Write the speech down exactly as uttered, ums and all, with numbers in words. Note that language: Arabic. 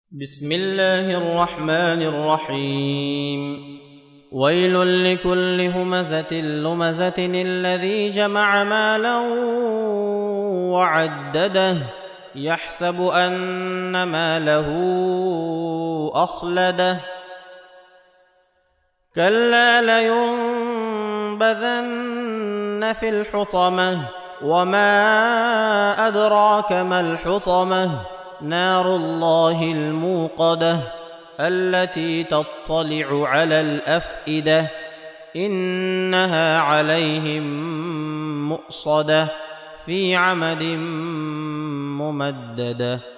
بسم الله الرحمن الرحيم ويل لكل همزة لمزة الذي جمع مالا وعدده يحسب أن ماله أخلده كلا لينبذن في الحطمة وما أدراك ما الحطمة نار الله الموقدة التي تطلع على الأفئدة إنها عليهم مؤصدة في عمد ممددة.